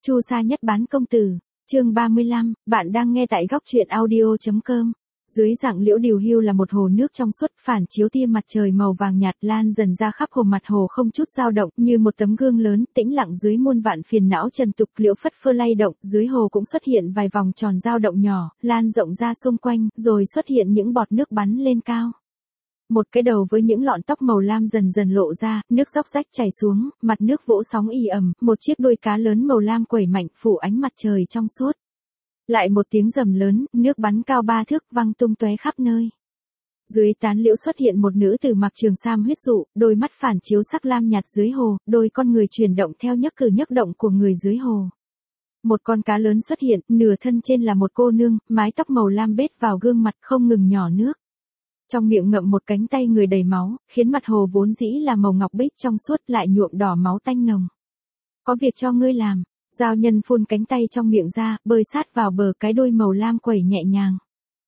Chu Sa nhất bán công tử, chương 35, bạn đang nghe tại góc truyện audio.com. Dưới dạng liễu điều hưu là một hồ nước trong suốt phản chiếu tia mặt trời màu vàng nhạt lan dần ra khắp hồ, mặt hồ không chút dao động, như một tấm gương lớn, tĩnh lặng dưới muôn vạn phiền não trần tục. Liễu phất phơ lay động, dưới hồ cũng xuất hiện vài vòng tròn dao động nhỏ, lan rộng ra xung quanh, rồi xuất hiện những bọt nước bắn lên cao. Một cái đầu với những lọn tóc màu lam dần dần lộ ra, nước róc rách chảy xuống, mặt nước vỗ sóng ì ầm, một chiếc đuôi cá lớn màu lam quẩy mạnh phủ ánh mặt trời trong suốt. Lại một tiếng rầm lớn, nước bắn cao 3 thước văng tung tóe khắp nơi. Dưới tán liễu xuất hiện một nữ tử mặc trường sam huyết dụ, đôi mắt phản chiếu sắc lam nhạt dưới hồ, đôi con người chuyển động theo nhấc cử nhấc động của người dưới hồ. Một con cá lớn xuất hiện, nửa thân trên là một cô nương, mái tóc màu lam bết vào gương mặt không ngừng nhỏ nước. Trong miệng ngậm một cánh tay người đầy máu, khiến mặt hồ vốn dĩ là màu ngọc bích trong suốt lại nhuộm đỏ máu tanh nồng. Có việc cho ngươi làm. Giao nhân phun cánh tay trong miệng ra, bơi sát vào bờ, cái đuôi màu lam quẩy nhẹ nhàng.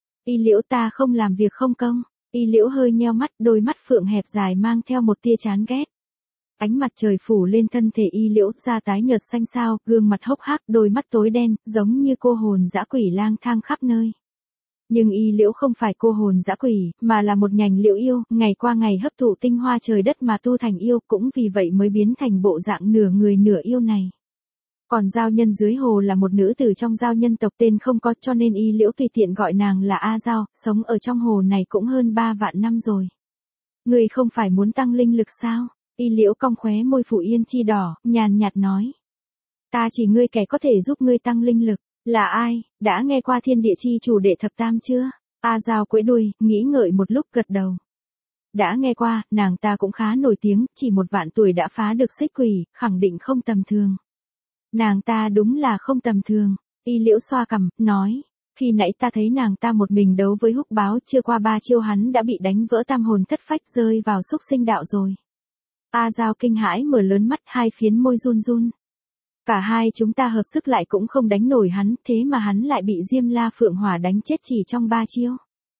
Y Liễu, ta không làm việc không công. Y Liễu hơi nheo mắt, đôi mắt phượng hẹp dài mang theo một tia chán ghét. Ánh mặt trời phủ lên thân thể Y Liễu, da tái nhợt xanh xao, gương mặt hốc hác, đôi mắt tối đen, giống như cô hồn dã quỷ lang thang khắp nơi. Nhưng Y Liễu không phải cô hồn dã quỷ, mà là một nhành liễu yêu, ngày qua ngày hấp thụ tinh hoa trời đất mà tu thành yêu, cũng vì vậy mới biến thành bộ dạng nửa người nửa yêu này. Còn giao nhân dưới hồ là một nữ tử trong giao nhân tộc tên không có, cho nên Y Liễu tùy tiện gọi nàng là A Giao, sống ở trong hồ này cũng hơn 3 vạn năm rồi. Ngươi không phải muốn tăng linh lực sao? Y Liễu cong khóe môi phủ yên chi đỏ, nhàn nhạt nói. Ta chỉ ngươi kẻ có thể giúp ngươi tăng linh lực. Là ai? Đã nghe qua thiên địa chi chủ đệ thập tam chưa? A Giao quẫy đuôi, nghĩ ngợi một lúc gật đầu. Đã nghe qua, nàng ta cũng khá nổi tiếng, chỉ 1 vạn tuổi đã phá được xích quỷ, khẳng định không tầm thường. Nàng ta đúng là không tầm thường. Y Liễu xoa cằm, nói. Khi nãy ta thấy nàng ta một mình đấu với Húc Báo, chưa qua 3 chiêu hắn đã bị đánh vỡ tam hồn thất phách, rơi vào xúc sinh đạo rồi. A Giao kinh hãi mở lớn mắt, hai phiến môi run run. Cả hai chúng ta hợp sức lại cũng không đánh nổi hắn, thế mà hắn lại bị Diêm La Phượng Hỏa đánh chết chỉ trong 3 chiêu.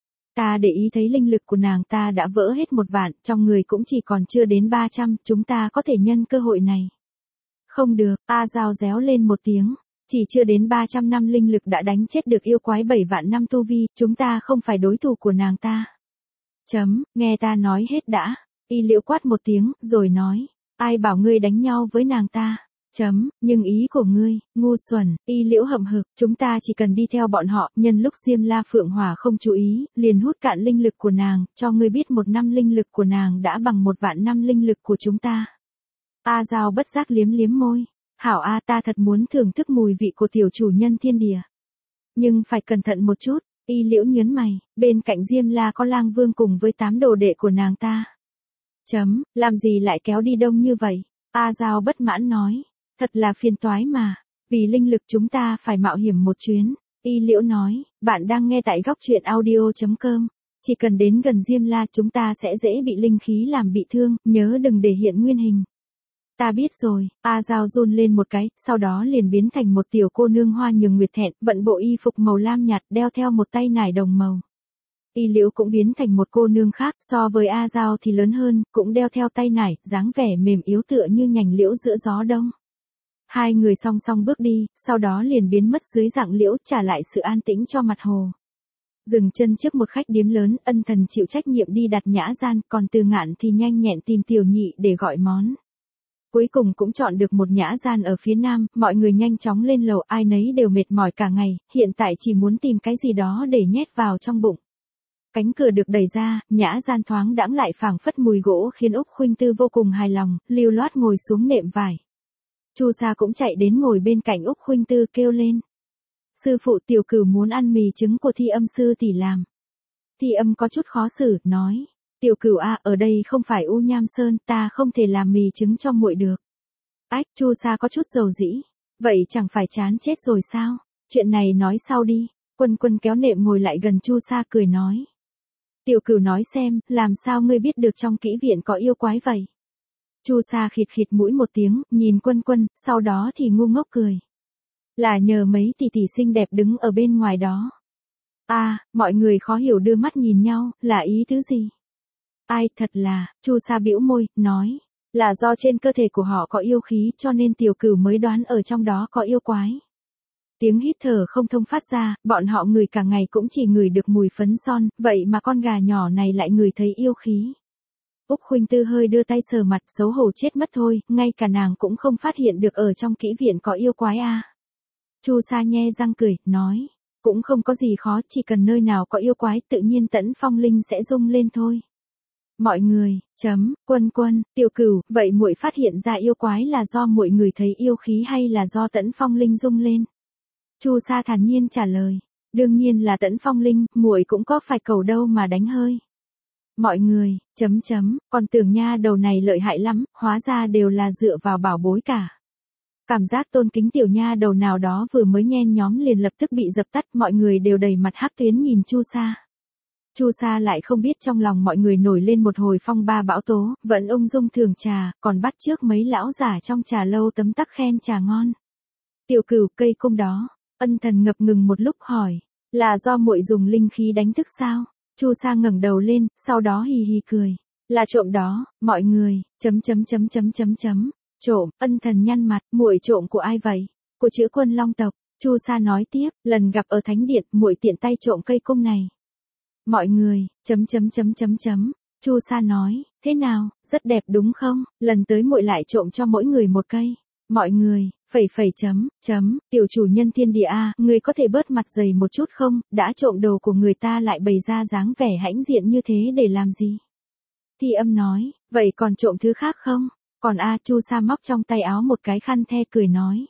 Ta để ý thấy linh lực của nàng ta đã vỡ hết 1 vạn, trong người cũng chỉ còn chưa đến 300, chúng ta có thể nhân cơ hội này. Không được, A Giao réo lên một tiếng, chỉ chưa đến 300 năm linh lực đã đánh chết được yêu quái 7 vạn năm tu vi, chúng ta không phải đối thủ của nàng ta. Nghe ta nói hết đã. Y Liễu quát một tiếng, rồi nói, ai bảo ngươi đánh nhau với nàng ta. Nhưng ý của ngươi, ngu xuẩn. Y Liễu hậm hực, chúng ta chỉ cần đi theo bọn họ, nhân lúc Diêm La Phượng Hỏa không chú ý, liền hút cạn linh lực của nàng, cho ngươi biết 1 năm linh lực của nàng đã bằng 1 vạn năm linh lực của chúng ta. A Giao bất giác liếm liếm môi. Hảo A, ta thật muốn thưởng thức mùi vị của tiểu chủ nhân thiên địa. Nhưng phải cẩn thận một chút. Y Liễu nhớn mày, bên cạnh Diêm La có Lang Vương cùng với 8 đồ đệ của nàng ta. Làm gì lại kéo đi đông như vậy? A Giao bất mãn nói. Thật là phiền toái mà. Vì linh lực chúng ta phải mạo hiểm một chuyến. Y Liễu nói, bạn đang nghe tại góc truyện audio.com. Chỉ cần đến gần Diêm La chúng ta sẽ dễ bị linh khí làm bị thương, nhớ đừng để hiện nguyên hình. Ta biết rồi. A Giao run lên một cái, sau đó liền biến thành một tiểu cô nương hoa nhường nguyệt thẹn, vận bộ y phục màu lam nhạt, đeo theo một tay nải đồng màu. Y Liễu cũng biến thành một cô nương khác, so với A Giao thì lớn hơn, cũng đeo theo tay nải, dáng vẻ mềm yếu tựa như nhành liễu giữa gió đông. Hai người song song bước đi, sau đó liền biến mất dưới dạng liễu, trả lại sự an tĩnh cho mặt hồ. Dừng chân trước một khách điếm lớn, Ân Thần chịu trách nhiệm đi đặt nhã gian, còn Từ Ngạn thì nhanh nhẹn tìm Tiểu Nhị để gọi món. Cuối cùng cũng chọn được một nhã gian ở phía nam, mọi người nhanh chóng lên lầu, ai nấy đều mệt mỏi cả ngày, hiện tại chỉ muốn tìm cái gì đó để nhét vào trong bụng. Cánh cửa được đẩy ra, nhã gian thoáng đãng lại phảng phất mùi gỗ khiến Úc Khuynh Tư vô cùng hài lòng, lưu loát ngồi xuống nệm vải. Chu Sa cũng chạy đến ngồi bên cạnh Úc Khuynh Tư kêu lên. Sư phụ, Tiểu Cửu muốn ăn mì trứng của Thi Âm sư tỷ làm. Thi Âm có chút khó xử, nói. Tiểu Cửu a, ở đây không phải U Nham Sơn, ta không thể làm mì trứng cho muội được. Ách, Chu Sa có chút dầu dĩ. Vậy chẳng phải chán chết rồi sao? Chuyện này nói sau đi. Quân Quân kéo nệm ngồi lại gần Chu Sa cười nói. Tiểu Cửu nói xem, làm sao ngươi biết được trong kỹ viện có yêu quái vậy? Chu Sa khịt khịt mũi một tiếng, nhìn Quân Quân, sau đó thì ngu ngốc cười. Là nhờ mấy tỷ tỷ xinh đẹp đứng ở bên ngoài đó. Mọi người khó hiểu đưa mắt nhìn nhau, là ý tứ gì? Ai, thật là, Chu Sa bĩu môi, nói. Là do trên cơ thể của họ có yêu khí cho nên tiểu cửu mới đoán ở trong đó có yêu quái. Tiếng hít thở không thông phát ra, bọn họ ngửi cả ngày cũng chỉ ngửi được mùi phấn son, vậy mà con gà nhỏ này lại ngửi thấy yêu khí. Úc Khuynh Tư hơi đưa tay sờ mặt, xấu hổ chết mất thôi, ngay cả nàng cũng không phát hiện được ở trong kỹ viện có yêu quái à. Chu Sa nhe răng cười, nói, cũng không có gì khó, chỉ cần nơi nào có yêu quái tự nhiên Tẫn Phong Linh sẽ rung lên thôi. Mọi người, Quân Quân, Tiểu Cửu, vậy muội phát hiện ra yêu quái là do muội người thấy yêu khí hay là do Tẫn Phong Linh rung lên? Chu Sa thản nhiên trả lời, đương nhiên là Tẫn Phong Linh, muội cũng có phải cầu đâu mà đánh hơi. Mọi người, còn tưởng nha đầu này lợi hại lắm, hóa ra đều là dựa vào bảo bối cả. Cảm giác tôn kính tiểu nha đầu nào đó vừa mới nhen nhóm liền lập tức bị dập tắt, mọi người đều đầy mặt hắc tuyến nhìn Chu Sa. Chu Sa lại không biết trong lòng mọi người nổi lên một hồi phong ba bão tố, vẫn ung dung thường trà, còn bắt chước mấy lão giả trong trà lâu tấm tắc khen trà ngon. Tiểu Cửu, cây cung đó, Ân Thần ngập ngừng một lúc hỏi, là do muội dùng linh khí đánh thức sao? Chu Sa ngẩng đầu lên, sau đó hì hì cười, là trộm đó, mọi người, Trộm, Ân Thần nhăn mặt, muội trộm của ai vậy? Của Chữ Quân Long tộc. Chu Sa nói tiếp, lần gặp ở thánh điện, muội tiện tay trộm cây cung này. Mọi người, Chu Sa nói, thế nào, rất đẹp đúng không? Lần tới muội lại trộm cho mỗi người một cây. Mọi người, tiểu chủ nhân thiên địa a, người có thể bớt mặt dày một chút không? Đã trộm đồ của người ta lại bày ra dáng vẻ hãnh diện như thế để làm gì? Thi Âm nói, vậy còn trộm thứ khác không? Còn Chu Sa móc trong tay áo một cái khăn the cười nói,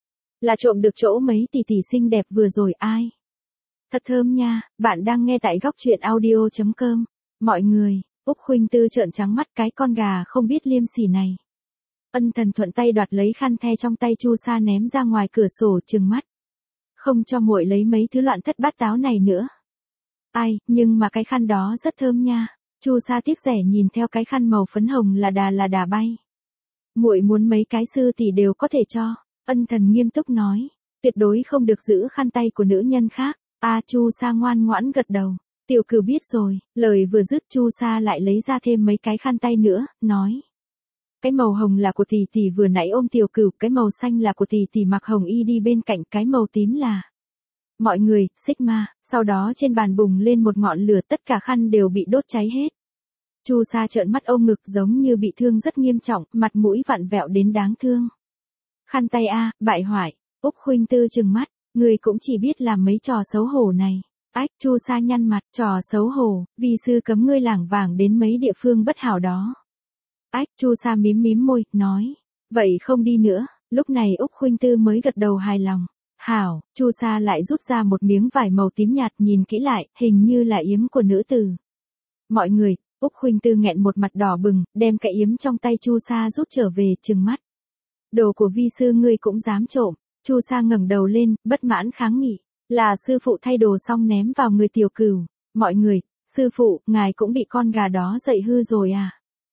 là trộm được chỗ mấy tỷ tỷ xinh đẹp vừa rồi ai? Thật thơm nha, bạn đang nghe tại góc truyện audio.com. Mọi người, Úc Khuynh Tư trợn trắng mắt, cái con gà không biết liêm sỉ này. Ân Thần thuận tay đoạt lấy khăn the trong tay Chu Sa ném ra ngoài cửa sổ, trừng mắt. Không cho muội lấy mấy thứ loạn thất bát táo này nữa. Ai, nhưng mà cái khăn đó rất thơm nha. Chu Sa tiếc rẻ nhìn theo cái khăn màu phấn hồng là đà bay. Muội muốn mấy cái sư tỷ đều có thể cho. Ân Thần nghiêm túc nói, tuyệt đối không được giữ khăn tay của nữ nhân khác. Chu Sa ngoan ngoãn gật đầu. Tiểu Cửu biết rồi, lời vừa dứt Chu Sa lại lấy ra thêm mấy cái khăn tay nữa, nói. Cái màu hồng là của tỷ tỷ vừa nãy ôm Tiểu Cửu, cái màu xanh là của tỷ tỷ mặc hồng y đi bên cạnh, cái màu tím là. Mọi người, Sigma, sau đó trên bàn bùng lên một ngọn lửa, tất cả khăn đều bị đốt cháy hết. Chu Sa trợn mắt ôm ngực giống như bị thương rất nghiêm trọng, mặt mũi vặn vẹo đến đáng thương. Khăn tay bại hoại, Úc Khuynh Tư trừng mắt, người cũng chỉ biết làm mấy trò xấu hổ này. Chu Sa nhăn mặt, trò xấu hổ, vi sư cấm ngươi lảng vảng đến mấy địa phương bất hảo đó. Chu Sa mím môi, nói, vậy không đi nữa. Lúc này Úc Khuynh Tư mới gật đầu hài lòng. Hảo, Chu Sa lại rút ra một miếng vải màu tím nhạt, nhìn kỹ lại, hình như là yếm của nữ tử. Mọi người, Úc Khuynh Tư nghẹn một mặt đỏ bừng, đem cái yếm trong tay Chu Sa rút trở về, trừng mắt. Đồ của vi sư ngươi cũng dám trộm. Chu Sa ngẩng đầu lên, bất mãn kháng nghị, là sư phụ thay đồ xong ném vào người Tiểu Cửu. Mọi người, sư phụ, ngài cũng bị con gà đó dạy hư rồi à?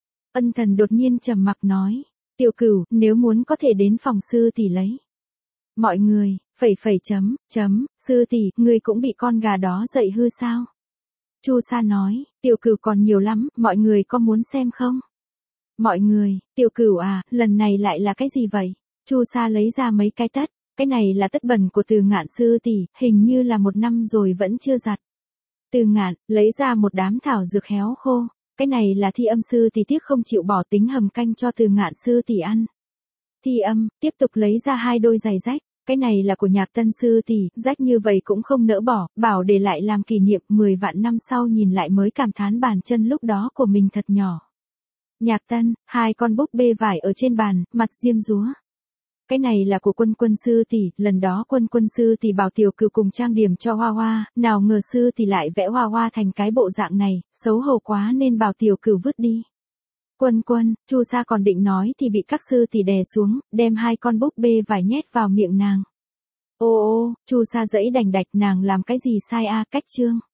Ân Thần đột nhiên trầm mặc nói, Tiểu Cửu, nếu muốn có thể đến phòng sư tỷ lấy. Mọi người, sư tỷ, ngươi cũng bị con gà đó dạy hư sao? Chu Sa nói, Tiểu Cửu còn nhiều lắm, mọi người có muốn xem không? Mọi người, Tiểu Cửu lần này lại là cái gì vậy? Chu Sa lấy ra mấy cái tất, cái này là tất bẩn của Từ Ngạn sư tỷ, hình như là 1 năm rồi vẫn chưa giặt. Từ Ngạn, lấy ra một đám thảo dược héo khô, cái này là Thi Âm sư tỷ tiếc không chịu bỏ tính hầm canh cho Từ Ngạn sư tỷ ăn. Thi Âm, tiếp tục lấy ra 2 đôi giày rách, cái này là của Nhạc Tân sư tỷ, rách như vậy cũng không nỡ bỏ, bảo để lại làm kỷ niệm, 10 vạn năm sau nhìn lại mới cảm thán bàn chân lúc đó của mình thật nhỏ. Nhạc Tân, 2 con búp bê vải ở trên bàn, mặt diêm dúa. Cái này là của Quân sư tỷ, lần đó Quân sư tỷ bảo Tiểu Cửu cùng trang điểm cho Hoa Hoa, nào ngờ sư tỷ lại vẽ Hoa Hoa thành cái bộ dạng này, xấu hổ quá nên bảo Tiểu Cửu vứt đi. Quân, Chu Sa còn định nói thì bị các sư tỷ đè xuống, đem 2 con búp bê vải nhét vào miệng nàng. Chu Sa giãy đành đạch, nàng làm cái gì sai cách chương.